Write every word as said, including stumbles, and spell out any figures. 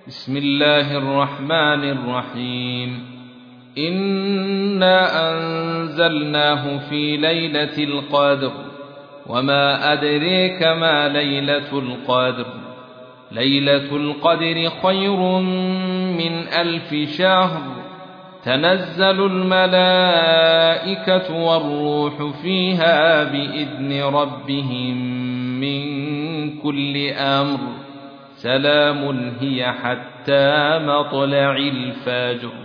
بسم الله الرحمن الرحيم إنا أنزلناه في ليلة القدر وما أدريك ما ليلة القدر ليلة القدر خير من ألف شهر تنزل الملائكة والروح فيها بإذن ربهم من كل أمر سلام هي حتى مطلع الفجر.